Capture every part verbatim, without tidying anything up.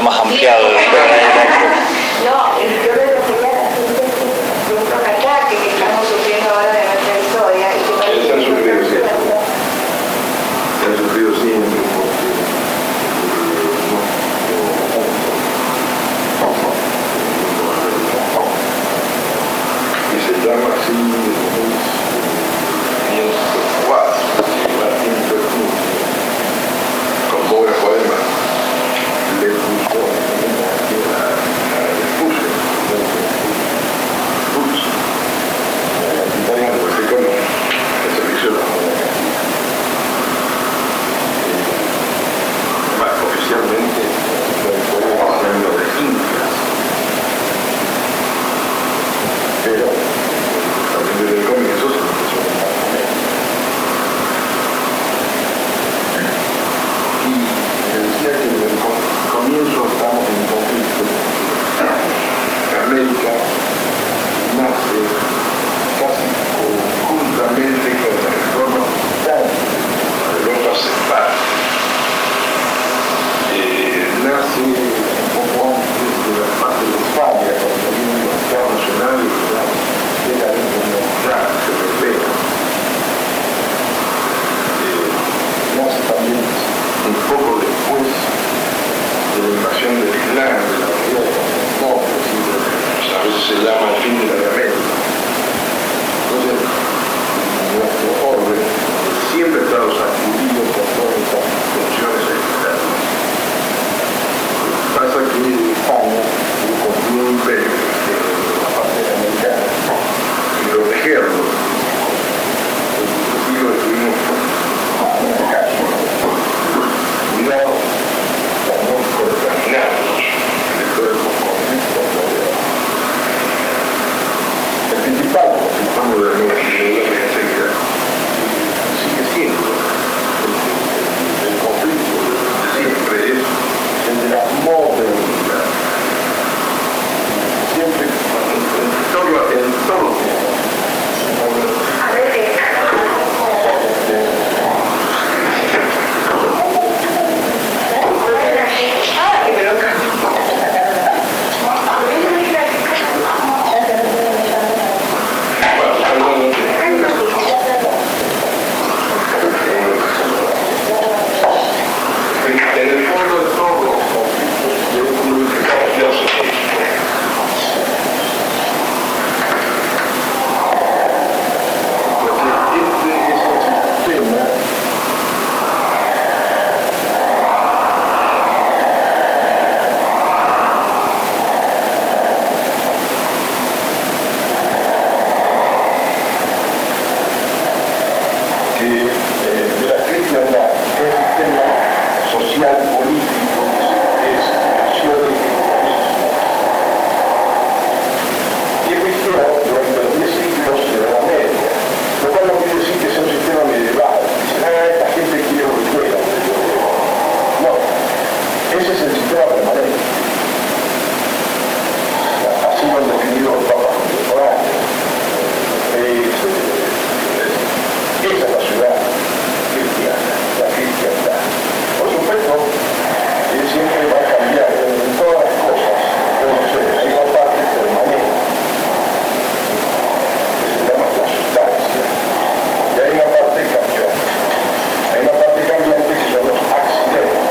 más ampliado de No, el problema sería la gente de un ataque que estamos sufriendo ahora de nuestra historia y que parece que han sufrido que siempre. Que han sufrido siempre porque y se llama así quinientos cuatro, Martín Pertús, con pobre poema, le puso la le puse pulso la italiana porque con el servicio de la moneda más oficialmente fue hablando de incas, pero también desde el comienzo se empezó a hablar con él. Y me decía que desde el comienzo estamos en conflicto. América nace casi conjuntamente con la reforma protestante, la Europa Central. Eh, nace un poco antes de la paz de Westfalia, cuando viene el Estado Nacional y ya llega dentro de la unidad europea. Eh, nace también un poco después de la invasión del Islam, de la unidad de Constantinopla, a veces se llama el fin de la Edad Media. Entonces, nuestro orden siempre ha estado sacudido por todas estas tensiones externas. Pasa que España construyó un imperio de la parte americana y protegerlo. Y lo estuvimos en la calle. Cuidado, también contaminados de todos los conflictos. El principal, si estamos de nuevo en la enseguida, sigue siendo el, el, el conflicto de siempre es el de la modernidad. Siempre, en todo, en todo tiempo. a ver qué. Ah, qué loca. En el fondo de todos los conflictos de un filósofo, porque este es el sistema que eh, de la cristiandad, que es el sistema social, político, es acción de cristianismo. Y es cristiano durante los diez siglos de la Edad Media, lo cual no quiere decir que sea un sistema medieval. Dicen, ah, esta gente quiere volver a un medieval. No, ese es el sistema permanente. Así lo han definido los papas contemporáneos. Es, esa es la ciudad cristiana, la cristiandad. Por supuesto, él siempre va a cambiar en todas las cosas, pero no sé, hay una parte permanente, que se llama la sustancia, y hay una parte cambiante. Hay una parte cambiante que son los accidentes.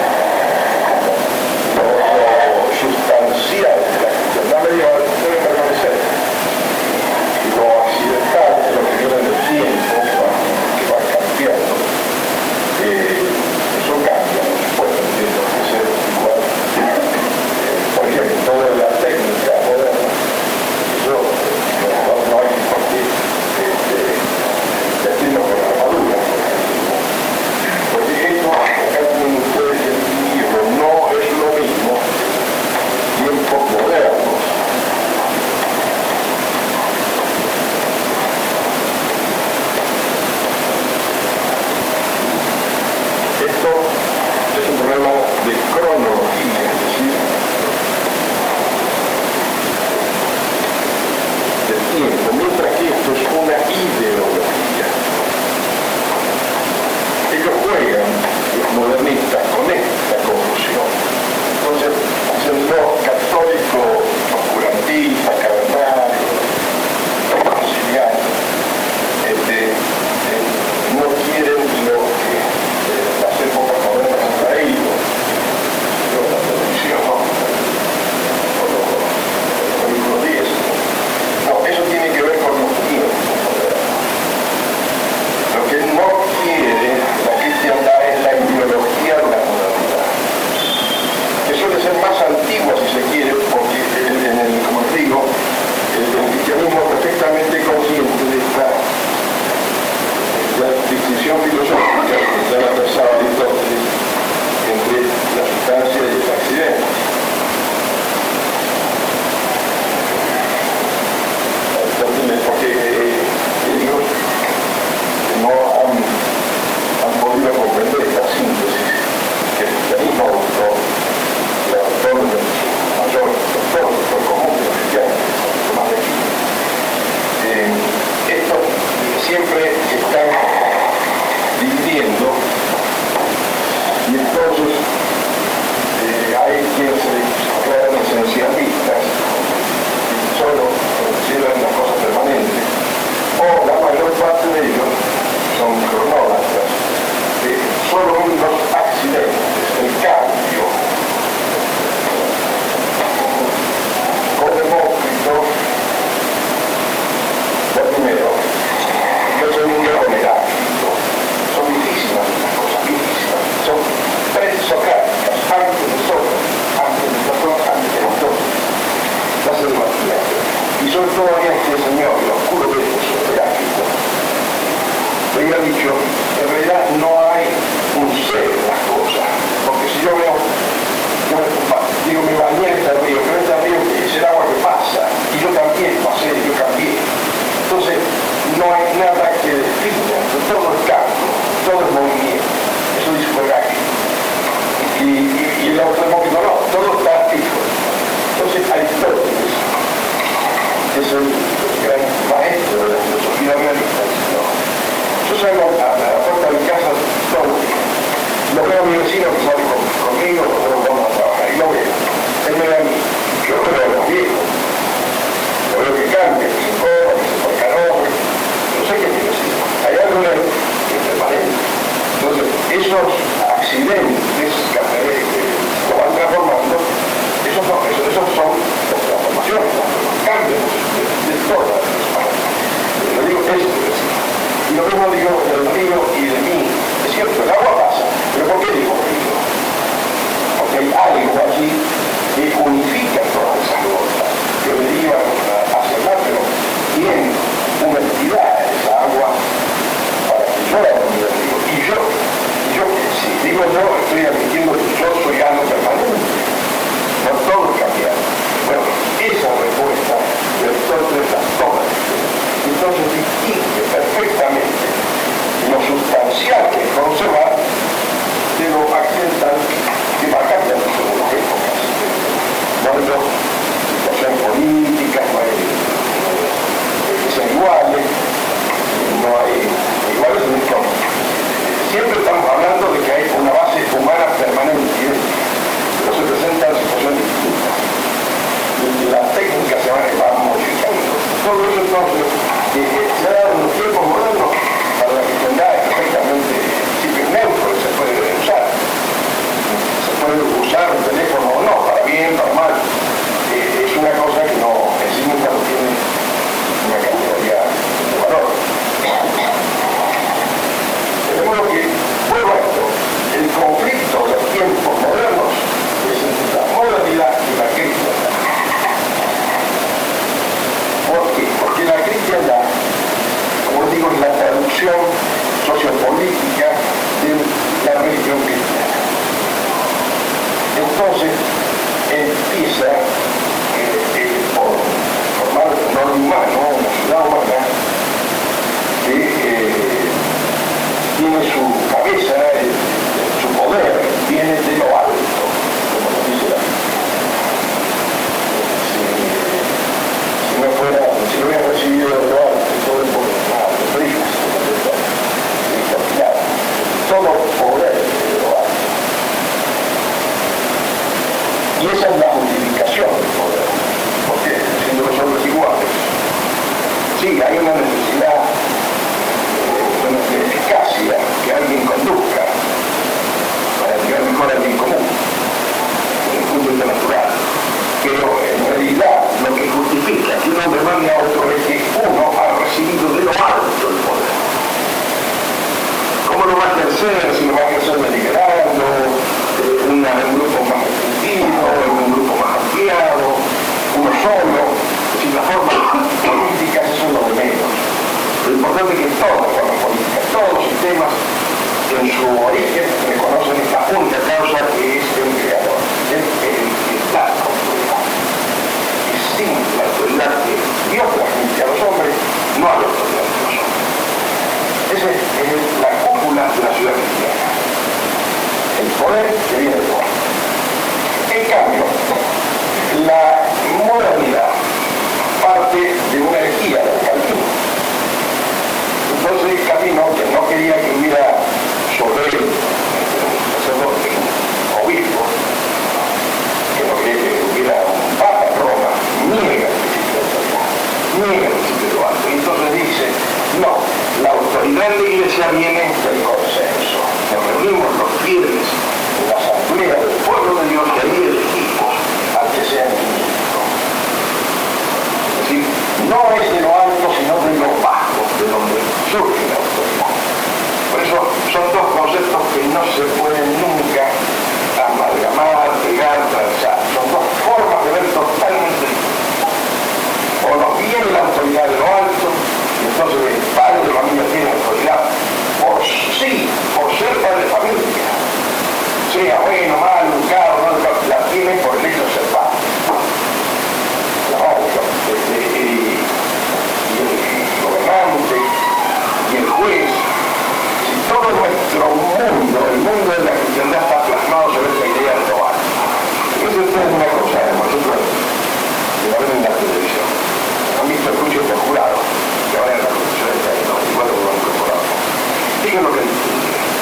Lo, lo sustancial de la cristiandad medieval debe permanecer. Y lo accidental es lo que viene del tiempo, que va, que va cambiando. Eh, eso cambia, por supuesto, tiene que ser igual. Eh, por ejemplo, toda la técnica moderna, eso no, no hay por qué este, decirlo con la armadura. Porque esto, acá tienen ustedes el libro, no es lo mismo tiempos modernos. Esto es un problema de cronología, es decir, de tiempo, mientras que esto es una ideología. Ellos juegan, los modernistas, con esta conclusión. Entonces, dicen los católicos oscurantistas, cavernario, concilianos, este, eh, no quieren lo que eh, las épocas modernas han traído, la televisión, ¿no? O los, los libros diez. No, eso tiene que ver con los tiempos. Lo que no quiere la cristiandad es la ideología de la modernidad, que suele ser más antigua si se quiere, porque en el, el, como les digo, el, el cristianismo es perfectamente consciente de esta de la distinción filosófica que ya la pensaba Aristóteles entre la sustancia y el accidente. Porque eh, ellos no han, han podido comprender esta síntesis que el cristianismo adoptó, la adoptó en su mayor doctor, doctor común de los cristianos, Tomás de Aquino. Eh, esto siempre están dividiendo y entonces eh, hay quienes se declaran esencialistas y solo consideran las cosas permanentes, o la mayor parte de ellos son cronólatras, que solo ven los accidentes, el cambio. Con Demócrito, lo primero, lo segundo con Heráclito, son viejísimas las cosas, viejísimas, son presocráticas, antes de Sócrates, antes de Platón, antes de Aristóteles, las educativas. Y sobre todo este señor, el oscuro de Heráclito, le había dicho, en realidad no hay un ser en las cosas, porque si yo veo, yo me, digo, me bañé en este río, pero este río es el agua que pasa, y yo también pasé, yo cambié. Entonces, no hay nada que defina, todo es cambio, todo es movimiento, eso dice Heráclito. Y, y, y el otro Demócrito no, todo está fijo. Entonces, Aristóteles es el gran maestro de la filosofía realista. ¿No? Yo salgo a, a la puerta de mi casa todo el día. Lo veo a mi vecino que sale con, conmigo, pero vamos a trabajar, y lo veo. Él me ve a mí, yo lo veo a los viejos. Lo veo que cambia, que se corre, que se pone calor, no sé qué tiene decir. Hay algo en él que es permanente. Entonces, esos accidentes que lo van transformando, esos son, esos, esos son las transformaciones, los cambios de, de todas las personas. Lo digo, eso es decir. Y lo mismo digo del río y de mí. Es cierto, el agua pasa, pero ¿por qué digo río? Porque hay algo allí que unifica todas esas gotas, que me derivan hacia el mar, pero tiene una entidad esa agua para que yo la domine el río. Y yo, yo, si digo yo, estoy admitiendo que yo soy algo permanente. No todo es cambiar. Bueno, esa respuesta de Aristóteles las toma. Entonces distingue perfectamente lo sustancial que es conservar de lo accidental que va cambiando según las épocas. No hay dos situaciones políticas, no hay que sean iguales, no hay iguales en esto. Siempre estamos hablando de que hay una base humana permanente, pero se presentan situaciones distintas. Las técnicas se van, van modificando. Todo eso entonces eh, se ha dado en los tiempos modernos para la cristiandad es perfectamente simple, neutro, que se puede usar. Se puede usar un teléfono o no, para bien, para mal. Eh, es una cosa que no, en sí misma no tiene una categoría de valor. De modo que, vuelvo a esto, el conflicto de los tiempos modernos es entre la modernidad y la cristiandad. ¿Por qué? Porque la cristiandad, como digo, es la traducción sociopolítica de la religión cristiana. Entonces, empieza eh, eh, por formar un orden humano, una ciudad humana, que eh, tiene su cabeza, eh, su poder, viene de lo alto, como nos dice la Biblia. Si no fuera, si no hubiera recibido de lo alto todo el poder, nada, los reyes, todo poder de lo alto. Y esa es la cambia otro es que uno ha recibido de lo alto el poder. ¿Cómo lo va a ejercer? Si lo va a ejercer deliberando, eh, una, un grupo más restringido, un grupo más ampliado, uno solo. Si la forma política, eso es lo de menos. Lo importante es que todas las formas políticas, todos los sistemas, en su origen, reconocen esta única causa que es el creador, el, el, el la autoridad. Y sin la autoridad que Dios transmite a los hombres, no hay autoridad de los hombres. Esa es, es la cúpula de la ciudad cristiana. El poder que viene de Dios. En cambio, la modernidad parte de una herejía del Calvino. Entonces Calvino, que no quería que hubiera sobre él un sacerdote, un obispo, que no quería que hubiera un papa en Roma, niega el principio de autoridad, niega el principio de lo alto. Y entonces dice, no, la autoridad de la Iglesia viene del consenso. Nos reunimos los fieles en la asamblea del pueblo de Dios y ahí elegimos al que sea el ministro. Es decir, no es de lo alto, sino de lo bajo, de donde surge la autoridad. Por eso son dos conceptos que no se pueden nunca amalgamar, pegar, transar. Son dos formas de ver totalmente distintas. O nos viene la autoridad de lo alto, y entonces el padre de la familia tiene autoridad por sí, por ser padre de familia. Sea bueno, malo, educado, no educado, la tiene por el hecho de ser padre. La obvio, y el gobernante y el juez. Si todo nuestro mundo, el mundo de la cristiandad está plasmado sobre esta idea de lo alto. Eso es una cosa, nosotros que lo ven en la televisión. Han visto el juicio por jurado, que ahora en la Constitución está en noventa y cuatro lo han incorporado. Digan lo que dicen.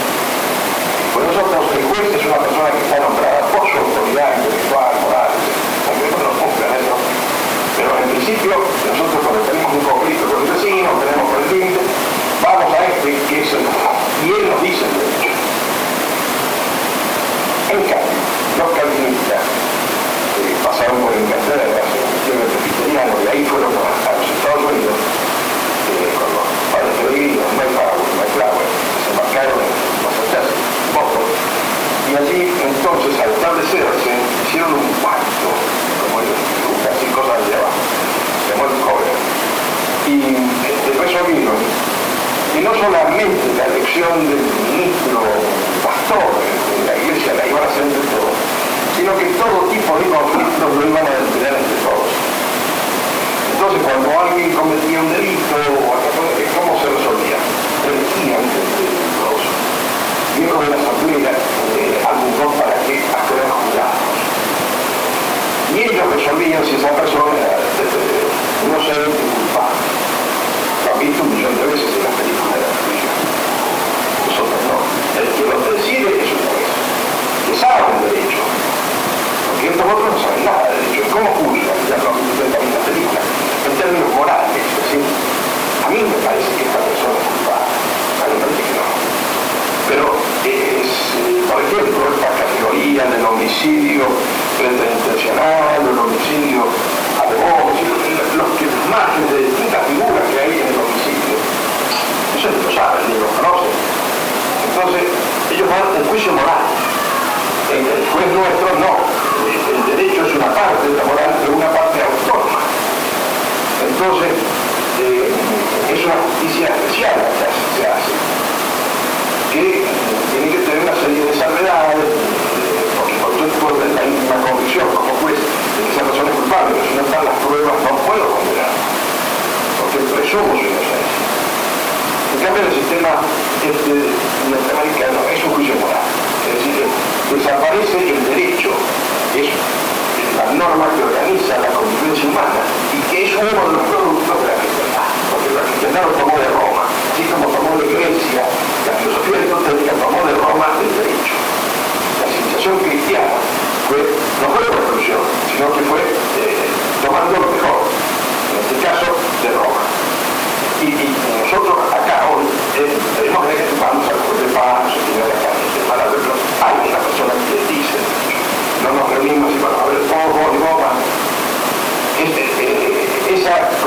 Por nosotros el juez es una persona que está nombrada por su autoridad intelectual, moral, aunque no nos cumplan eso. Pero en principio, nosotros cuando tenemos un conflicto con el vecino, tenemos con el límite, vamos a este que es el y él nos dice el derecho. En cambio, los calvinistas eh, pasaron por Inglaterra, se metieron en el presbiteriano y ahí fueron a, a los Estados Unidos eh, con los padres peregrinos, Mayflower, que se embarcaron en Massachusetts, Boston, y allí entonces al establecerse hicieron un pacto, como ellos así cosas de abajo, de muerte joven, y eh, resolvieron que no solamente la elección del ministro pastor en la iglesia la iban a hacer entre todos, sino que todo tipo de conflictos lo iban a detener entre todos. Entonces cuando alguien cometía un delito, ¿cómo se resolvía? Elegían entre los miembros de la asamblea eh, algún don para que fueran juzgados. Y ellos resolvían si esa persona era inocente o culpable. Lo han visto un millón de veces en las películas de la religión. Nosotros no. El que lo decide es un juez, que sabe el derecho. Porque estos otros no saben nada del derecho. ¿Cómo juzgan? Ya lo han visto también en las películas. En términos morales, es decir, a mí me parece que esta persona es culpable. A mí me parece que no. Pero es, por ejemplo, esta categoría del homicidio preterintencional, del homicidio alevoso, los que margen de distintas figuras que hay en el homicidio. Eso ni lo saben, ni lo conocen. Entonces, ellos van en juicio moral. El, el juez nuestro no. El, el derecho es una parte de la moral, pero una parte autónoma. Entonces, eh, es una justicia especial la que se hace, que tiene que tener una serie de salvedades, eh, porque por ejemplo es la íntima convicción como juez de que esa persona es culpable, pero si no están las pruebas no puedo condenar, porque presumo su inocencia. En cambio el sistema este, norteamericano es un juicio moral, es decir, que desaparece el derecho, que es la norma que organiza la convivencia humana y que es uno de los productos de la cristiandad, porque la cristiandad lo tomó de Roma, así como tomó de Grecia, la filosofía aristotélica tomó de Roma el derecho. La civilización cristiana fue, no fue la revolución, sino que fue eh, tomando lo mejor, en este caso de Roma. Y, y nosotros acá hoy eh, tenemos que vamos al juez de paz, no sé quién era acá, para verlo, hay una persona que dice, no nos reunimos y para ver todo y goma. Este, eh, esa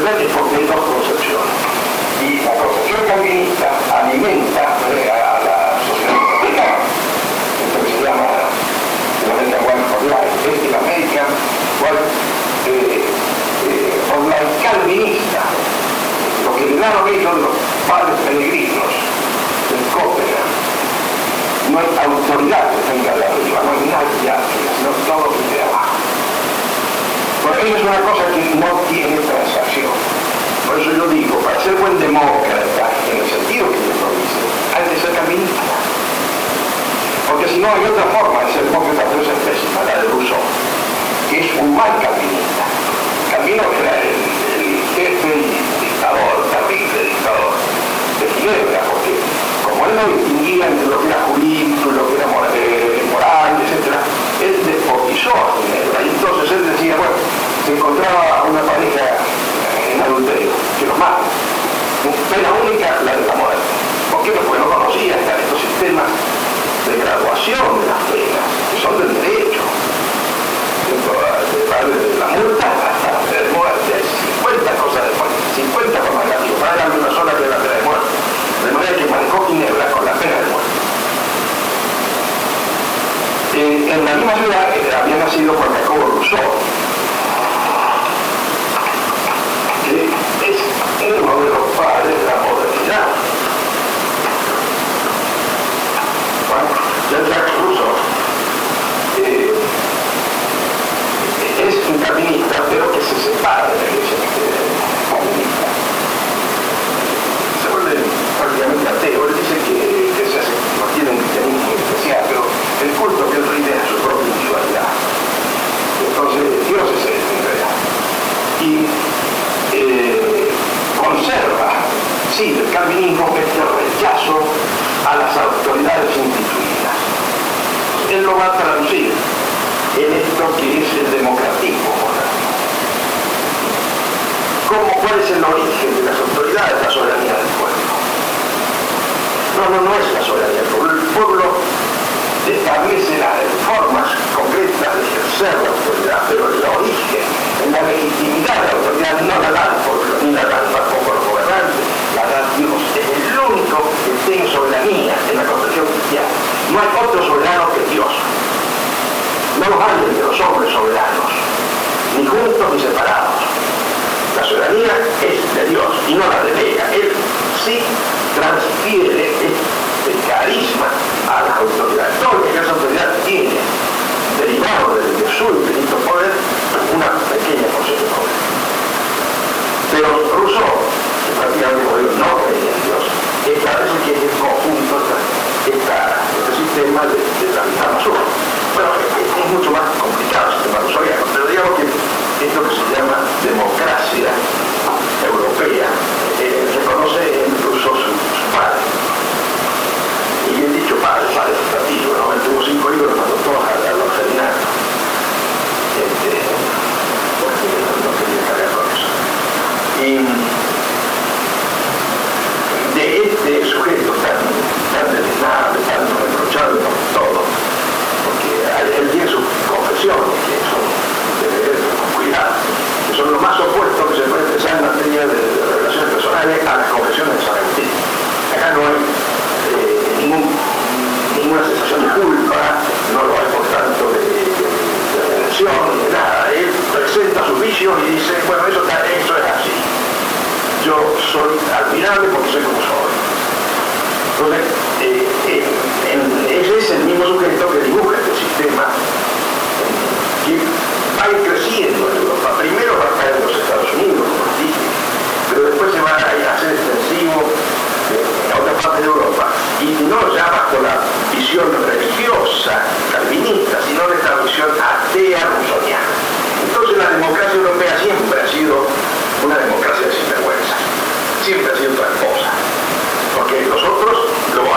¿verdad? Es porque hay dos concepciones. Y la concepción calvinista alimenta eh, a la sociedad americana, esto que se llama el American One for Life, es el American One eh, eh, online calvinista, lo que le dan ellos los padres peregrinos del Copenhague. No hay autoridad que tenga de arriba, no hay nadie arriba, sino todo desde abajo. Porque eso es una cosa que no tiene transacción. Por eso yo digo, para ser buen demócrata, en el sentido que yo lo dice, hay que ser calvinista. Porque si no hay otra forma de ser demócrata, pero esa es pésima, la de Rousseau, que es un mal calvinista. Calvino era el, el jefe y dictador, terrible dictador de Ginebra, porque como él no distinguía entre lo que era jurídico y lo que era moral, eh, moral etcétera, él despolitizó a Ginebra. Y entonces él decía, bueno, se encontraba una pareja en adulterio, que lo mata. Pena única, la de la muerte. ¿Por qué? Porque no conocía estos sistemas de graduación de las penas, que son del derecho. De la multa hasta la pena de muerte, hay cincuenta cosas de muerte, cincuenta formas negativas, para darle una sola que es la pena de muerte. De manera que manejó Ginebra con la pena de muerte. Eh, en la misma ciudad eh, había nacido Juan Jacobo Rousseau, que es uno de los padres de la modernidad. Bueno, Jean-Jacques Rousseau eh, es un calvinista, pero que se separa de la iglesia calvinista. Se vuelve prácticamente ateo. Él dice que, que se hace, no tiene un cristianismo especial, pero el culto que él rinde es su propia individualidad. Entonces, Dios es él, en realidad. Y eh, conserva, sí, del calvinismo este rechazo a las autoridades instituidas. Él lo va a traducir en esto que es el democratismo moderno. ¿Cómo, ¿Cuál es el origen de las autoridades? La soberanía del pueblo. No, no, no es la soberanía del pueblo. El pueblo establece las formas concretas de ejercer la autoridad, pero el origen, en la legitimidad de la autoridad no la da el pueblo, ni la dan tampoco los gobernantes, la da Dios. Es el único que tiene soberanía en la concepción cristiana. No hay otro soberano que Dios. No los hay entre los hombres soberanos, ni juntos ni separados. La soberanía es de Dios y no la delega. Él sí transfiere el carisma a las autoridades. Todo lo que esa autoridad tiene, derivado de, de su infinito poder, una pequeña porción de poder. Pero Rousseau, que prácticamente como digo, no creía en Dios, establece que es el conjunto de este sistema de, de la mitad más uno. Bueno, es, es mucho más complicado el sistema rousseauiano, pero digamos que esto que se llama democracia europea eh, reconoce en Rousseau su, su padre. Y bien dicho padre, padre fundativo, ¿no? Él tuvo cinco hijos, los mandó todos a la orfanato. Este, porque no, no quería cargar con eso. Y de este sujeto tan, tan deleznable, tan reprochable por todo, porque él tiene sus confesiones, que son de ver con cuidado, que son lo más opuesto que se puede pensar en materia de, de relaciones personales a las confesiones de San Agustín. Acá no hay eh, ningún, ninguna sensación de culpa, no lo hay por tanto de, de, de redención, ni de nada. Él presenta sus vicios y dice, bueno, eso, eso es así. Yo soy admirable porque soy como soy. Entonces, eh, eh, en, ese es el mismo sujeto que dibuja este sistema que va a ir creciendo en Europa. Primero va a caer en los Estados Unidos, como dije, pero después se va a hacer extensivo en otra parte de Europa, y no ya bajo la visión religiosa calvinista, sino de esta visión atea rousseauiana. Entonces la democracia europea siempre ha sido una democracia de sinvergüenza, siempre ha sido tramposa, porque los otros lo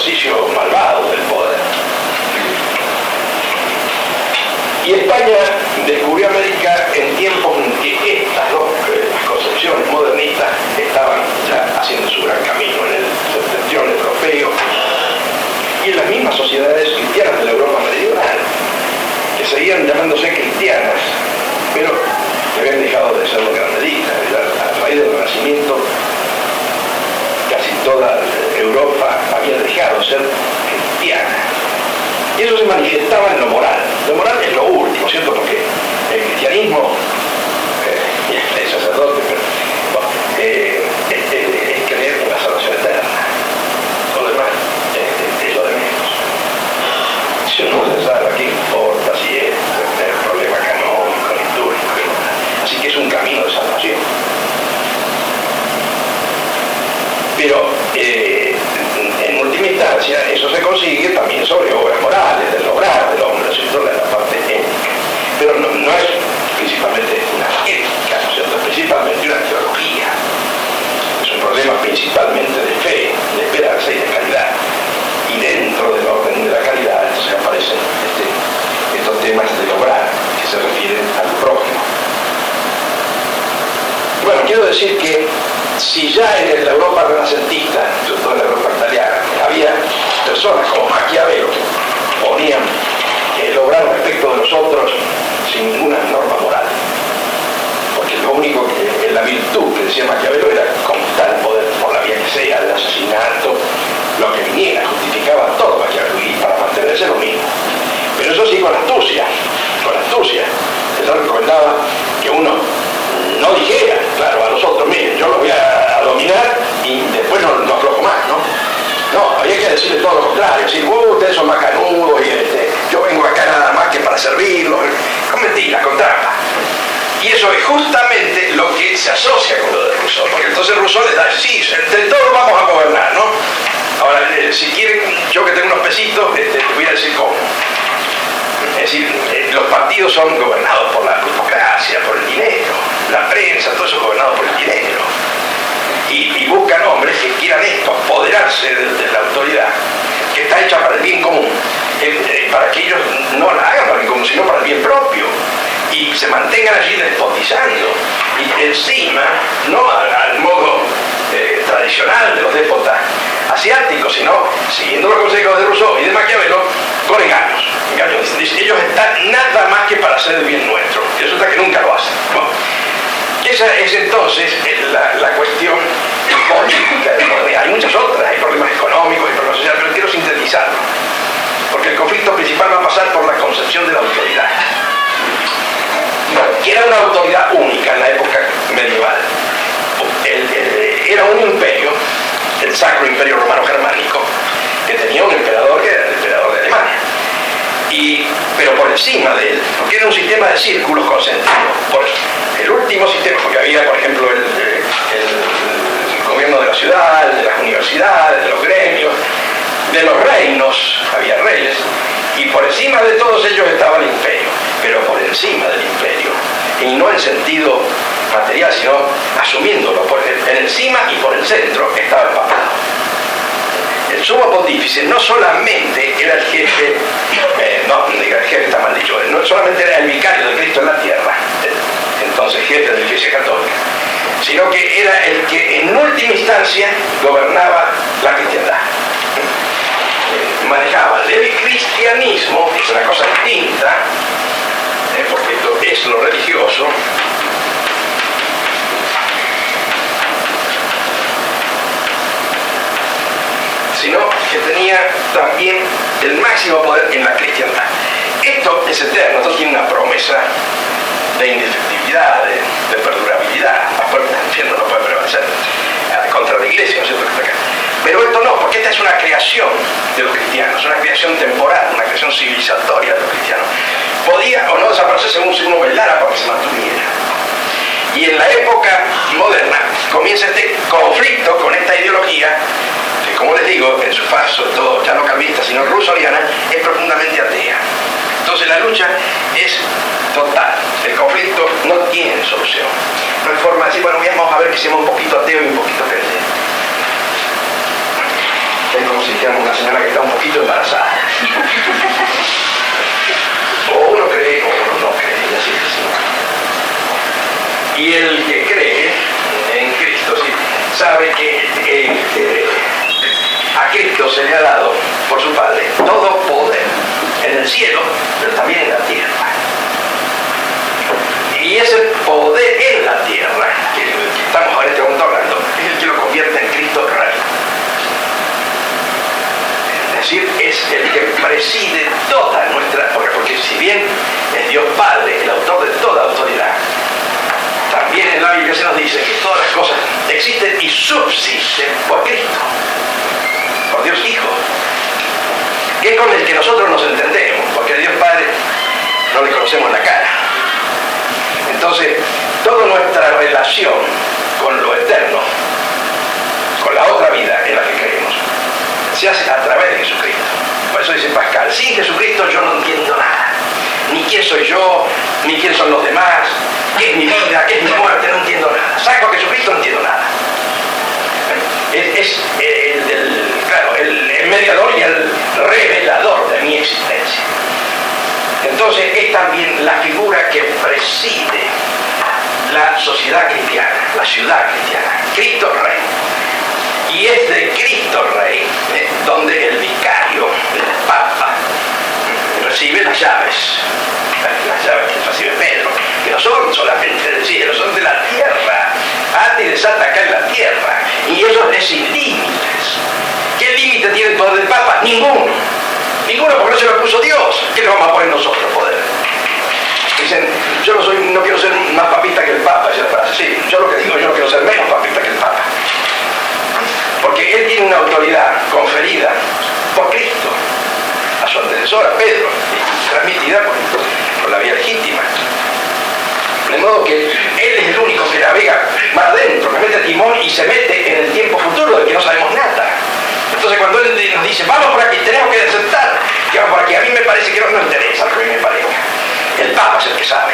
ejercicio malvado del poder. Y España descubrió América en tiempos en que estas dos concepciones modernistas estaban ya haciendo su gran camino en el septentrión europeo y en las mismas sociedades cristianas de la Europa meridional, que seguían llamándose cristianas, pero que habían dejado de serlo en gran medida. A raíz del Renacimiento, casi toda Europa había dejado de ser cristiana. Y eso se manifestaba en lo moral. Lo moral es lo último, ¿cierto? Porque el cristianismo, eh, y el sacerdote, pero, bueno, eh, es, es, es creer en la salvación eterna. Todo lo demás es, es lo de menos. Si uno se salva, ¿qué importa si es el problema canónico, litúrgico? Así que es un camino de salvación. Pero eh, en última instancia eso se consigue también sobre obras morales, del obrar del hombre, ¿cierto? La, la parte ética. Pero no, no es principalmente una ética, ¿no es cierto? Es principalmente una teología. Es un problema principalmente de fe, de esperanza y de caridad. Y dentro del orden de la caridad entonces aparecen este, estos temas de obrar que se refieren al prójimo. Bueno, quiero decir que si ya en la Europa renacentista, sobre todo en la Europa italiana, había personas como Maquiavelo que ponían el obrar respecto de los otros sin ninguna norma moral, porque lo único que la virtud que decía Maquiavelo era conquistar el poder por la vía que sea, el asesinato, lo que viniera, justificaba todo Maquiavelo y para mantenerse lo mismo. Pero eso sí, con astucia, con astucia. Él recomendaba que uno no dijera, claro, a los otros, miren, yo los voy a, a dominar y después no, no aflojo más, ¿no? No, había que decirle todo lo contrario, decir, uh, ustedes son macanudos y este, yo vengo acá nada más que para servirlos, con mentiras, con trampa. Y eso es justamente lo que se asocia con lo de Rousseau, porque entonces Rousseau les da, sí, entre todos vamos a gobernar, ¿no? Ahora, eh, si quieren, yo que tengo unos pesitos, este, les voy a decir cómo. Es decir, eh, los partidos son gobernados por la plutocracia, por el dinero, la prensa, todo eso es gobernado por el dinero. Y, y buscan hombres que quieran esto, apoderarse de, de la autoridad, que está hecha para el bien común, eh, eh, para que ellos no la hagan para el bien común, sino para el bien propio, y se mantengan allí despotizando, y encima, no al, al modo eh, tradicional de los déspotas asiáticos, sino siguiendo los consejos de Rousseau y de Maquiavelo, con engaños. engaños. Ellos están nada más que para hacer el bien nuestro, y resulta que nunca lo hacen. Bueno, esa es entonces la, la cuestión política del poder. Hay muchas otras, hay problemas económicos, hay problemas sociales, pero quiero sintetizarlo, porque el conflicto principal va a pasar por la concepción de la autoridad, que era una autoridad única en la época medieval. El, el, era un imperio, el Sacro Imperio Romano Germánico, que tenía un emperador que era el emperador de Alemania. Y, pero por encima de él, porque era un sistema de círculos concentrados. Por eso, el último sistema, porque había, por ejemplo, el, el, el gobierno de la ciudad, de las universidades, de los gremios, de los reinos, había reyes, y por encima de todos ellos estaba el imperio, pero por encima del imperio, y no en sentido material, sino asumiéndolo, por el, en encima y por el centro estaba el papado. El sumo pontífice no solamente era el jefe, eh, no, el jefe está mal dicho, no solamente era el vicario de Cristo en la tierra, entonces jefe de la Iglesia Católica, sino que era el que en última instancia gobernaba la cristiandad. Manejaba el cristianismo, que es una cosa distinta, eh, porque esto es lo religioso, sino que tenía también el máximo poder en la cristiandad. Esto es eterno, esto tiene una promesa de indefectibilidad, de, de perdurabilidad. Las puertas del infierno no pueden prevalecer contra la iglesia, ¿no es cierto? Pero esto no, porque esta es una creación de los cristianos, una creación temporal, una creación civilizatoria de los cristianos. Podía o no desaparecer según si uno velara para que se mantuviera. Y en la época moderna comienza este conflicto con esta ideología que, como les digo, en su faz, sobre todo ya no calvista, sino rousseauiana, es profundamente atea. Entonces la lucha es total, el conflicto no tiene solución. No hay forma de decir, bueno, vamos a ver que seamos un poquito ateo y un poquito creyente. Es como si dijéramos una señora que está un poquito embarazada. O uno cree o uno no cree, y así es. Y el que cree en Cristo, sí, sabe que eh, eh, a Cristo se le ha dado por su Padre todo poder en el cielo, pero también en la tierra. Y ese poder en la tierra, que, que estamos en este momento hablando, es el que lo convierte en Cristo Rey. Es decir, es el que preside toda nuestra, porque, porque si bien es Dios Padre, el autor de toda autoridad, también en la Biblia se nos dice que todas las cosas existen y subsisten por Cristo, por Dios Hijo, que es con el que nosotros nos entendemos, porque a Dios Padre no le conocemos la cara. Entonces, toda nuestra relación con lo eterno, con la otra vida en la que creemos, se hace a través de Jesucristo. Por eso dice Pascal, sin Jesucristo yo no entiendo nada. Ni quién soy yo, ni quién son los demás, qué es mi vida, qué es mi muerte, no entiendo nada. Saco a Jesucristo, no entiendo nada. Es, es el, el, claro, el, el mediador y el revelador de mi existencia. Entonces es también la figura que preside la sociedad cristiana, la ciudad cristiana, Cristo Rey. Y es de Cristo Rey eh, donde el vicario, el Papa, recibe las llaves, las llaves que recibe Pedro, que no son solamente del cielo, son de la tierra, ata y desata acá en la tierra, y eso es sin límites. ¿Qué límite tiene el poder del Papa? Ninguno. Ninguno, porque no se lo puso Dios. ¿Qué le vamos a poner nosotros poder? Dicen, yo no soy, no quiero ser más papista que el Papa, esa frase. Sí, yo lo que digo, yo no quiero ser menos papista que el Papa. Porque él tiene una autoridad conferida por Cristo, a su antecesora, Pedro, y transmitida por, por la vía legítima. De modo que él es el único que navega más adentro, que mete el timón y se mete en el tiempo futuro del que no sabemos nada. Entonces cuando él nos dice, vamos por aquí, tenemos que aceptar que vamos por aquí, a mí me parece que no nos interesa lo que a mí me parezca. El Papa es el que sabe.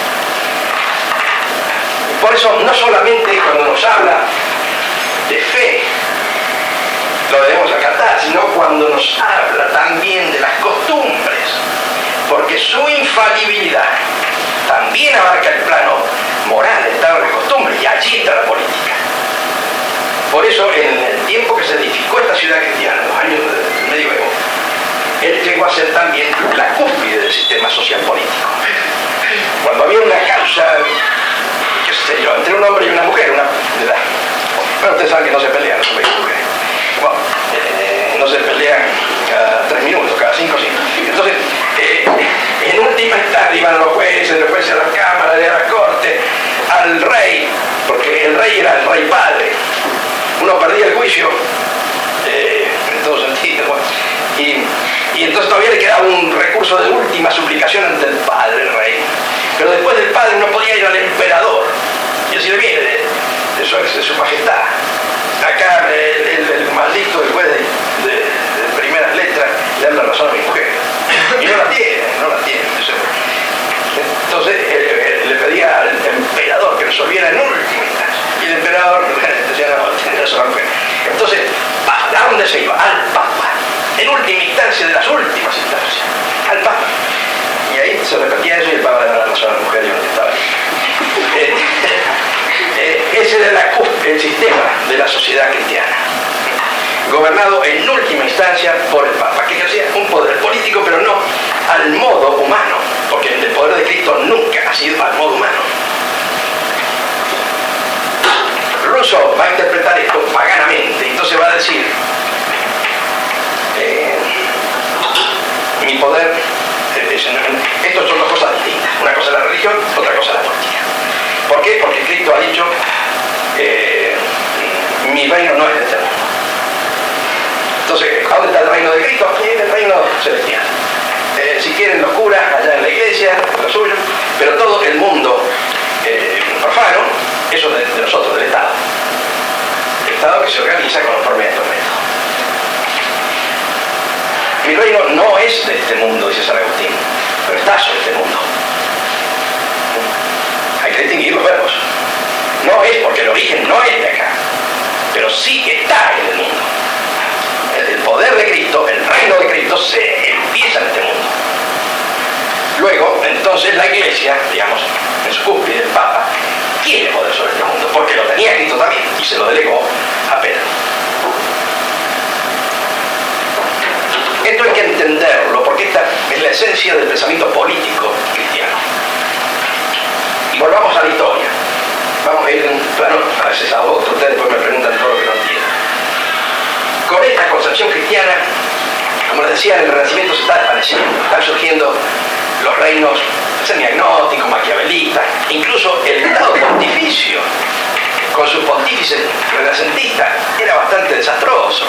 Por eso no solamente cuando nos habla de fe lo debemos acatar, sino cuando nos habla también de las costumbres, porque su infalibilidad también abarca el plano moral, el plano de las costumbres, y allí está la política. Por eso, en el tiempo que se edificó esta ciudad cristiana, en los años del medioevo, él llegó a ser también la cúspide del sistema social político. Cuando había una causa, qué sé yo, entre un hombre y una mujer, una edad. Bueno, ustedes saben que no se pelean los hombres y mujeres. Bueno, eh, no se pelean cada tres minutos, cada cinco, cinco. Entonces, eh, en última instancia iban a los jueces, los jueces a las cámaras, a la corte, al rey, porque el rey era el rey padre. Uno perdía el juicio, eh, en todo sentido, bueno, y, y entonces todavía le quedaba un recurso de última suplicación ante el padre, el rey. Pero después del padre no podía ir al emperador, y así le viene de, de, su, de su majestad. Acá el, el, el maldito después de, de, de primeras letras le da la razón a mi mujer, y no la tiene, no la tiene. Entonces eh, le pedía al emperador que resolviera en última instancia, y el emperador decía, no, tiene razón. Entonces, ¿a dónde se iba? Al Papa, en última instancia de las últimas instancias, al Papa. Y ahí se repetía eso y el Papa le daba la razón a la mujer y no estaba ahí. Eh, eh, ese era la, el sistema de la sociedad cristiana, gobernado en última instancia por el Papa, que ejercía un poder político, pero no al modo humano, porque el poder de Cristo nunca ha sido al modo humano. Rousseau va a interpretar esto paganamente, entonces va a decir, eh, mi poder, eh, es, estos son dos cosas distintas, una cosa es la religión, otra cosa es la política. ¿Por qué? Porque Cristo ha dicho, eh, mi reino no es de este mundo. Entonces, ¿a dónde está el reino de Cristo? En el reino celestial. Eh, si quieren los curas, allá en la iglesia, lo suyo, pero todo el mundo eh, profano, eso es de, de nosotros, del Estado. El Estado que se organiza conforme a estos métodos. Mi reino no es de este mundo, dice San Agustín, pero está sobre este mundo. Hay que distinguir los verbos. No es porque el origen no es de acá, pero sí está en el mundo. Cristo, el reino de Cristo, se empieza en este mundo. Luego, entonces, la Iglesia, digamos, en su cúspide, el Papa, tiene poder sobre este mundo, porque lo tenía Cristo también, y se lo delegó a Pedro. Esto hay que entenderlo, porque esta es la esencia del pensamiento político cristiano. Y volvamos a la historia. Vamos a ir en un plano, a veces a otro, ustedes después me preguntan todo lo que no entienden. Con esta concepción cristiana, como les decía, en el Renacimiento se está desvaneciendo, están surgiendo los reinos semiagnósticos, maquiavelistas, incluso el Estado pontificio, con sus pontífices renacentistas, era bastante desastroso.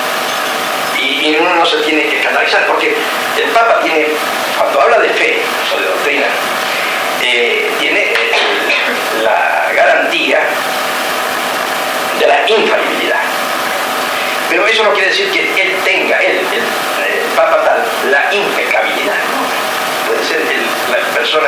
Y, y uno no se tiene que escandalizar, porque el Papa tiene, cuando habla de fe o de doctrina, eh, tiene eh, la garantía de la infalibilidad. Pero eso no quiere decir que él tenga, él, el, el Papa tal, la impecabilidad. Puede ser el, la persona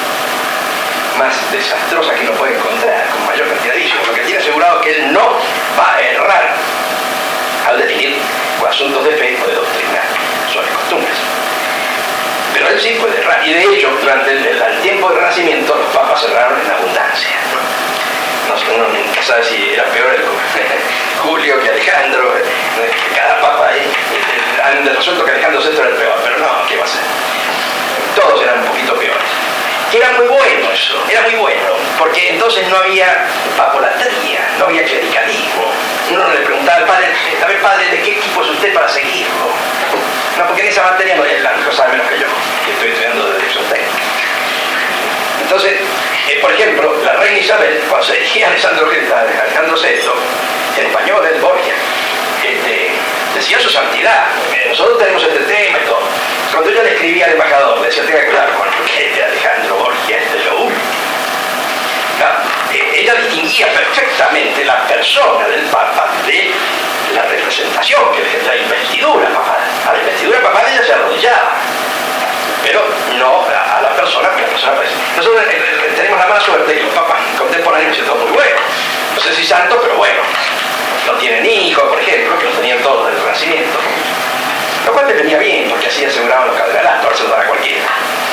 más desastrosa que uno puede encontrar, con mayor cantidad de vicios. Lo que tiene asegurado es que él no va a errar al definir asuntos de fe o de doctrina sobre costumbres. Pero él sí puede errar. Y de hecho, durante el, el, el tiempo del Renacimiento, los papas erraron en abundancia. No sé, uno nunca sabe si era peor el Julio que Alejandro. Cada papa ahí han resuelto que Alejandro sexto era el peor, pero no, ¿qué va a ser? Todos eran un poquito peores. Que era muy bueno eso, era muy bueno, porque entonces no había papolatría, no había clericalismo. Uno no le preguntaba al padre, a ver padre, ¿de qué equipo es usted para seguirlo? No, porque en esa materia no es la cosa menos que yo, que estoy estudiando de dirección técnica. Entonces, eh, por ejemplo, la reina Isabel, cuando se dirigía a Alejandro, Alejandro sexto, en español es Borgia, este, decía su santidad, eh, nosotros tenemos este tema y todo. Cuando yo le escribía al embajador, le decía, tenga cuidado con este Alejandro Borgia, este es lo único. ¿No? Eh, ella distinguía perfectamente la persona del Papa de la representación, que es la investidura papal. A la investidura papal ella se arrodillaba, pero no a, a la persona, porque la persona parece. Nosotros eh, eh, tenemos la mala suerte que los papas contemporáneos son todos muy buenos. No sé si santos, pero bueno. No tienen hijos, por ejemplo, que los tenían todos del Renacimiento. Lo cual te venía bien, porque así aseguraban los cardenalatos, ahora se lo dan a cualquiera.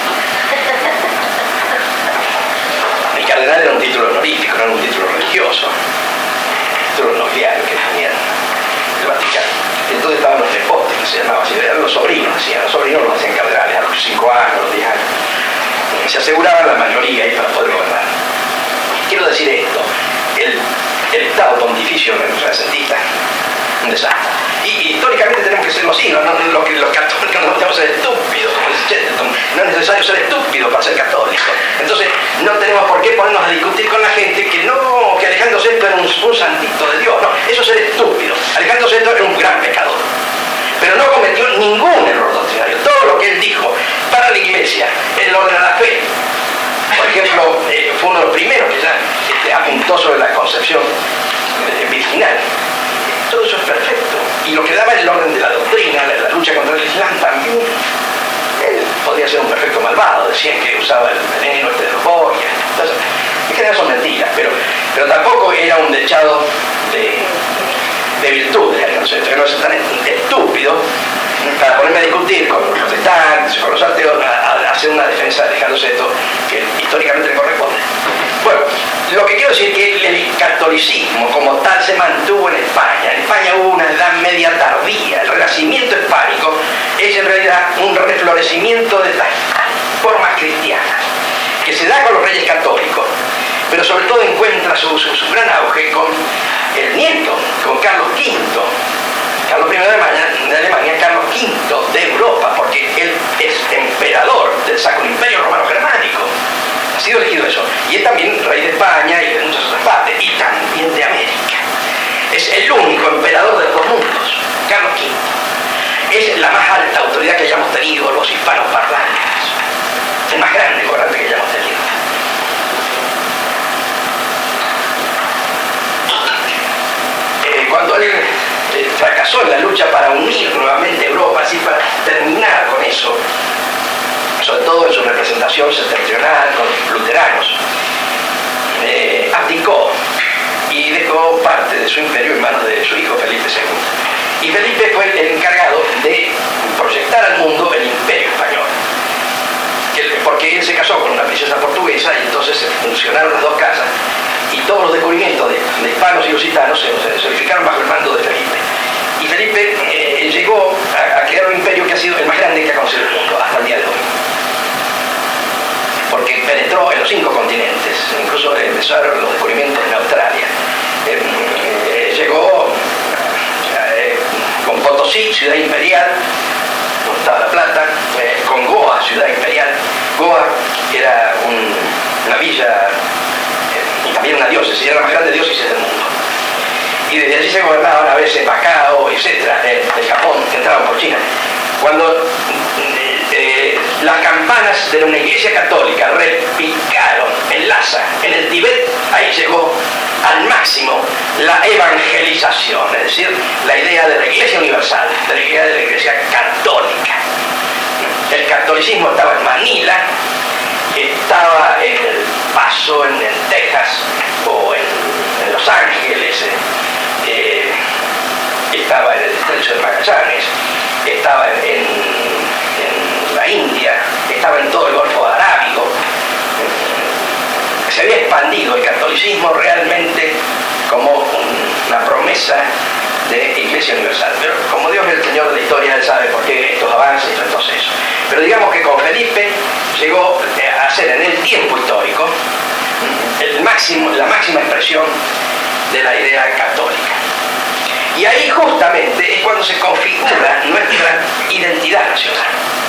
El cardenal era un título honorífico, no era un título religioso. Un título nobiliario que tenían el Vaticano. Entonces estaban los nepotes, que se llamaban así, eran los sobrinos, decían, los sobrinos los hacían cardenales a los cinco años, a los diez años. Se aseguraban la mayoría ahí para poder gobernar. Quiero decir esto, el, el Estado pontificio renacentista, un desastre. Y históricamente tenemos que serlo así, no, no, lo que los católicos no tenemos que ser estúpidos, como dice Chesterton, no es necesario ser estúpido para ser católico. Entonces no tenemos por qué ponernos a discutir con la gente que no, que Alejandro sexto era un, un santito de Dios, no, eso es ser estúpido. Alejandro sexto era un gran pecador, pero no cometió ningún error doctrinario. Todo lo que él dijo para la Iglesia, el orden a la fe. Por ejemplo, eh, fue uno de los primeros que ya este, apuntó sobre la concepción eh, virginal. Todo eso es perfecto. Y lo que daba el orden de la doctrina, la, la lucha contra el Islam también, él podría ser un perfecto malvado. Decían que usaba el veneno este de los Borgia. Entonces, en general son mentiras, pero, pero tampoco era un dechado de, de virtudes. Entonces, no es tan estúpido para ponerme a discutir con los protestantes, con los ateos, a, a hacer una defensa de Alejandro sexto que históricamente le corresponde. Bueno, lo que quiero decir es que el catolicismo como tal se mantuvo en España. En España hubo una edad media tardía. El renacimiento hispánico es en realidad un reflorecimiento de las formas cristianas que se da con los reyes católicos, pero sobre todo encuentra su, su, su gran auge con el nieto, con Carlos quinto. Carlos primero de Alemania, de Alemania, Carlos quinto de Europa, porque él es emperador del Sacro Imperio Romano Germánico. Ha sido elegido eso. Y es también rey de España y de muchas otras partes, y también de América. Es el único emperador de los dos mundos, Carlos quinto. Es la más alta autoridad que hayamos tenido los hispanos parlantes. El más grande gobernante que hayamos tenido. Eh, cuando él eh, fracasó en la lucha para unir nuevamente Europa, así para terminar con eso, sobre todo en su representación septentrional con los luteranos, eh, abdicó y dejó parte de su imperio en manos de su hijo Felipe segundo. Y Felipe fue el encargado de proyectar al mundo el imperio español. Porque él se casó con una princesa portuguesa y entonces se funcionaron las dos casas y todos los descubrimientos de, de hispanos y lusitanos se, se verificaron bajo el mando de Felipe. Y Felipe eh, llegó a, a crear un imperio que ha sido el más grande que ha conocido el mundo hasta el día de hoy. Porque penetró en los cinco continentes, incluso empezaron los descubrimientos en Australia. Eh, eh, llegó eh, con Potosí, ciudad imperial, donde estaba La Plata, eh, con Goa, ciudad imperial. Goa era un, una villa eh, y también una diócesis, era la más grande diócesis del mundo. Y desde allí se gobernaban a veces Macao, etcétera, eh, de Japón, que entraban por China. Cuando eh, las campanas de una iglesia católica repicaron en Lhasa, en el Tíbet, ahí llegó al máximo la evangelización, es decir, la idea de la iglesia universal, de la idea de la iglesia católica. El catolicismo estaba en Manila, estaba en El Paso, en, en Texas o en, en Los Ángeles, eh, estaba en el estrecho de Magallanes, estaba en, en, en la India, estaba en todo el Golfo Arábigo. Se había expandido el catolicismo realmente como un, una promesa de Iglesia Universal. Pero como Dios es el Señor de la historia, Él sabe por qué estos avances y todo estos eso. Pero digamos que con Felipe llegó a ser en el tiempo histórico el máximo, la máxima expresión de la idea católica. Y ahí justamente es cuando se configura nuestra identidad nacional.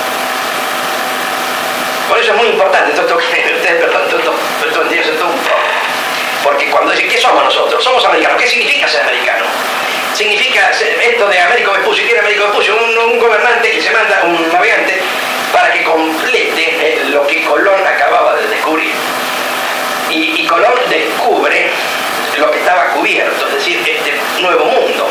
Por eso es muy importante todo esto que ustedes entienden todo un poco. Porque cuando dicen, ¿qué somos nosotros? Somos americanos. ¿Qué significa ser americano? Significa esto de Américo Vespucio. ¿Quién es Américo Vespucio? Un, un gobernante que se manda, un navegante, para que complete eh, lo que Colón acababa de descubrir. Y, y Colón descubre lo que estaba cubierto, es decir, este nuevo mundo.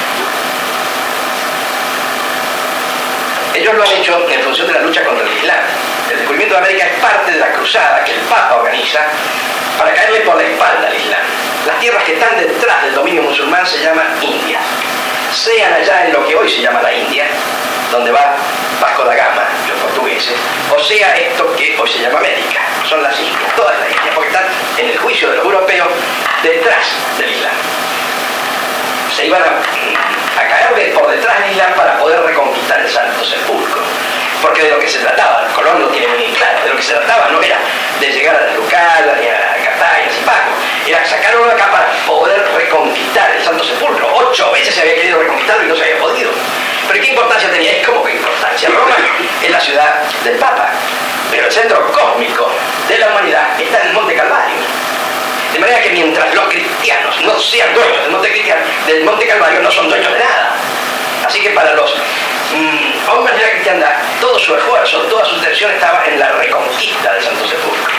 Ellos lo han hecho en función de la lucha contra el Islam. El descubrimiento de América es parte de la cruzada que el Papa organiza para caerle por la espalda al Islam. Las tierras que están detrás del dominio musulmán se llaman Indias. Sean allá en lo que hoy se llama la India, donde va Vasco da Gama, los portugueses, o sea esto que hoy se llama América, son las Indias, todas las Indias, porque están en el juicio de los europeos detrás del Islam. Se iban a, a caerle por detrás del Islam para poder reconquistar el Santo Sepulcro. Porque de lo que se trataba, Colón lo tiene muy claro, de lo que se trataba no era de llegar a las Lucalas, ni a Cartagena, ni a Paco, era sacarlo de acá para poder reconquistar el Santo Sepulcro. Ocho veces se había querido reconquistarlo y no se había podido. Pero ¿qué importancia tenía? Es como que importancia. Roma es la ciudad del Papa, pero el centro cósmico de la humanidad está en el Monte Calvario. De manera que mientras los cristianos no sean dueños del Monte, Cristiano, del Monte Calvario, no son dueños de nada. Así que para los mmm, hombres de la cristiandad, todo su esfuerzo, toda su atención estaba en la reconquista del Santo Sepulcro.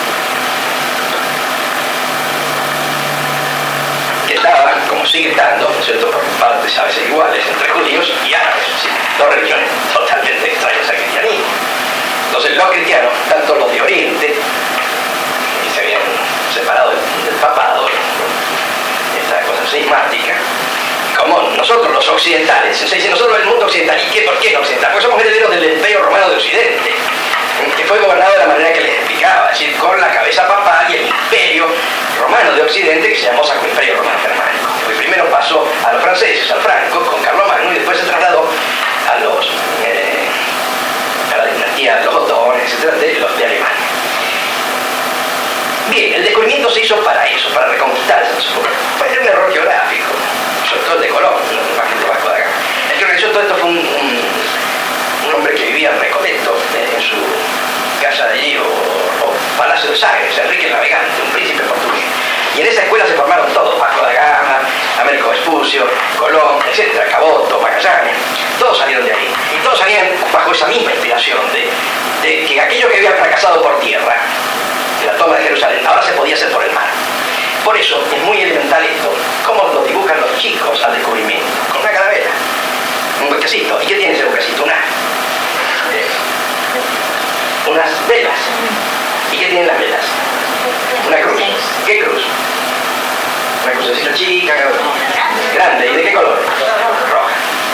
Que estaba, como sigue estando, ¿no es cierto?, por partes a veces iguales entre judíos y árabes, ¿sí? Dos religiones totalmente extrañas al cristianismo. Entonces los cristianos, tanto los de Oriente, que se habían separado del, del papado, esta cosa cismática, como nosotros los occidentales, se dice nosotros el mundo occidental. ¿Y qué? ¿Por qué el occidental? Porque somos herederos del Imperio Romano de Occidente, que fue gobernado de la manera que les explicaba, es decir, con la cabeza papal y el Imperio Romano de Occidente, que se llamó Sacro Imperio Romano Germánico. Porque primero pasó a los franceses, al Franco, con Carlomagno, y después se trasladó a los eh, a la dinastía de los Otones, etcétera, de los de Alemania. Bien, el descubrimiento se hizo para eso, para reconquistar el Santo Sepulcro. Fue un error geográfico, sobre todo el de Colón, no más que el de Vasco da Gama. El que organizó todo esto fue un, un, un hombre que vivía en Recoleto, en su casa de allí, o, o Palacio de Sagres, Enrique el Navegante, un príncipe portugués. Y en esa escuela se formaron todos, Vasco da Gama, Américo Vespucio, Colón, etcétera, Caboto, Magallanes, todos salieron de ahí. Y todos salían bajo esa misma inspiración de, de que aquello que había fracasado por tierra, la toma de Jerusalén, ahora se podía hacer por el mar. Por eso es muy elemental esto, cómo lo dibujan los chicos al descubrimiento, con una calavera, un buquecito. ¿Y qué tiene ese buquecito? Una, eh, unas velas. ¿Y qué tienen las velas? Una cruz. ¿Qué cruz? Una crucecita chica, grande. ¿Y de qué color? Roja.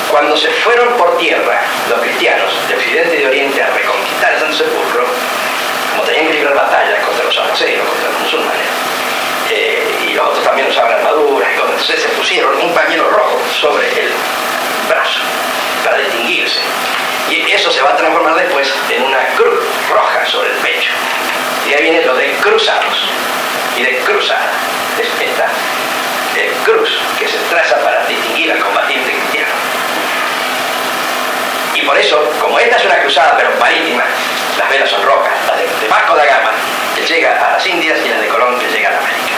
Cuando se fueron por tierra los cristianos de Occidente y de Oriente a reconquistar el Santo Sepulcro, como tenían que librar batallas contra los sarracenos, contra los musulmanes, eh, y los otros también usaban armaduras y cosas, entonces se pusieron un pañuelo rojo sobre el brazo para distinguirse. Y eso se va a transformar después en una cruz roja sobre el pecho. Y ahí viene lo de cruzados y de cruzada. Es esta eh, cruz que se traza para distinguir al combatiente cristiano. Y por eso, como esta es una cruzada pero marítima, las velas son rojas, las de, de Vasco da Gama, que llega a las Indias, y las de Colón, que llega a la América.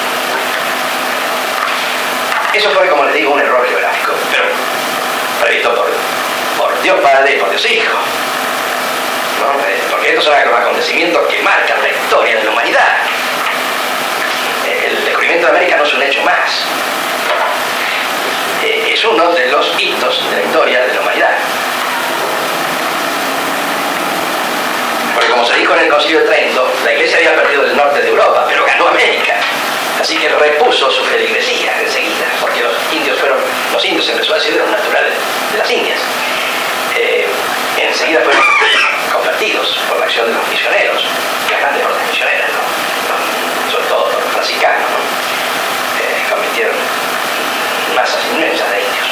Eso fue, como les digo, un error geográfico, pero previsto por, por Dios Padre y por Dios Hijo. ¿No? Porque estos son los acontecimientos que marcan la historia de la humanidad. El descubrimiento de América no es un hecho más. Es uno de los hitos de la historia de la humanidad. Porque como se dijo en el Concilio de Trento, la Iglesia había perdido el norte de Europa, pero ganó América. Así que repuso su feligresía enseguida, porque los indios fueron, los indios empezó a decir de los naturales de las Indias. Eh, enseguida fueron convertidos por la acción de los misioneros, las grandes órdenes misioneras, ¿no? No, sobre todo los franciscanos, ¿no? Eh, convirtieron masas inmensas de indios.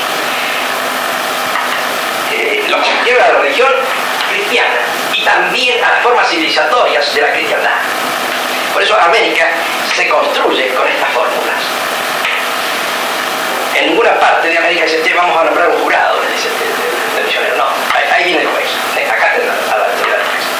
Eh, los convirtieron a la religión cristiana y también a las formas civilizatorias de la cristiandad. Por eso América se construye con estas fórmulas. En ninguna parte de América dice, che, vamos a nombrar un jurado, le dice el, el, el misionero. No, ahí, ahí viene el juez. Acá tendrá a la autoridad del juez.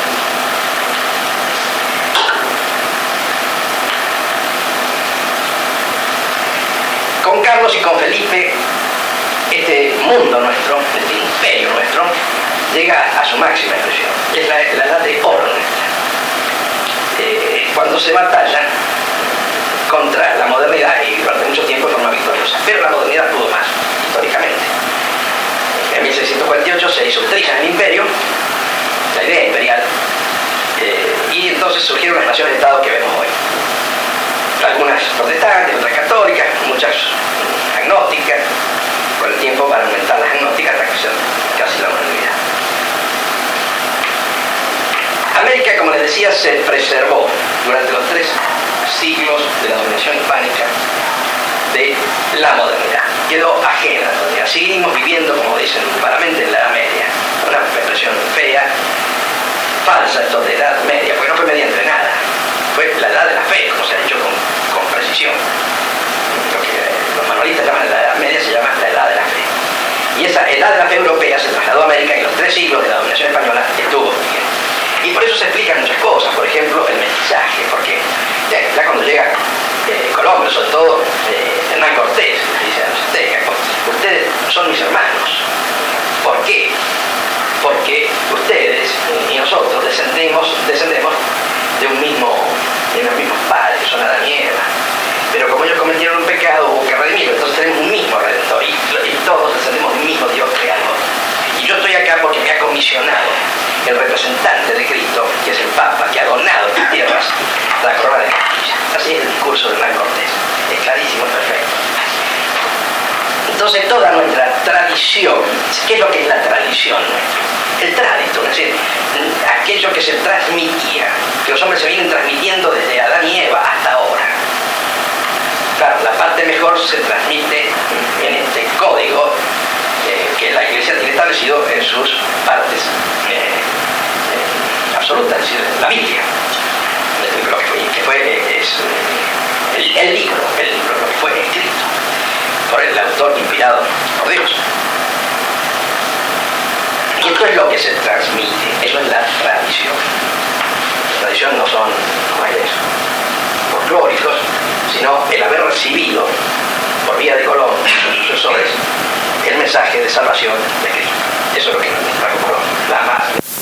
Con Carlos y con Felipe, este mundo nuestro, este imperio nuestro, llega a su máxima expresión. Es la, la edad de oro nuestra. Eh, cuando se batalla contra la modernidad y durante mucho tiempo de forma victoriosa. Pero la modernidad pudo más, históricamente. En mil seiscientos cuarenta y ocho se hizo trizas en el imperio, la idea imperial, eh, y entonces surgieron las naciones de Estado que vemos hoy. Algunas protestantes, otras católicas, muchas agnósticas. Con el tiempo van a aumentar las agnósticas hasta que sean casi la modernidad. América, como les decía, se preservó durante los tres siglos de la dominación hispánica de la modernidad. Quedó ajena a la modernidad. Seguimos viviendo, como dicen claramente, en la Edad Media. Una expresión fea, falsa, esto de Edad Media, porque no fue mediante nada. Fue la edad de la fe, como se ha dicho con, con precisión. Lo que los manualistas llaman la Edad Media se llama la edad de la fe. Y esa edad de la fe europea se trasladó a América y los tres siglos de la dominación española estuvo bien. Y por eso se explican muchas cosas, por ejemplo, el mestizaje, porque ya, ya cuando llega eh, Colombia, sobre todo eh, Hernán Cortés, dice a los aztecas, ustedes son mis hermanos. ¿Por qué? Porque ustedes y nosotros descendemos, descendemos de un mismo, de unos mismos padres, son Adán y Eva. Pero como ellos cometieron un pecado, hubo que redimirlo, entonces tenemos un mismo Redentor, y, y todos descendemos de un mismo Dios creador. Y yo estoy acá porque me ha comisionado el representante de Cristo, que es el Papa, que ha donado estas tierras, la corona de justicia. Así es el discurso de Hernán Cortés. Es clarísimo, es perfecto. Entonces toda nuestra tradición, ¿qué es lo que es la tradición nuestra? El tránsito, es decir, aquello que se transmitía, que los hombres se vienen transmitiendo desde Adán y Eva hasta ahora. Claro, la parte mejor se transmite en este código eh, que la Iglesia tiene establecido en sus partes eh, eh, absolutas, es decir, la Biblia, lo que fue, que fue es, el, el libro, el libro, lo que fue escrito por el autor inspirado por Dios. Y esto es lo que se transmite, eso es la tradición. La tradición no son bailes folclóricos, sino el haber recibido por vía de Colón y sus sucesores el mensaje de salvación de Cristo. Eso es lo que nos trajo Colón, la más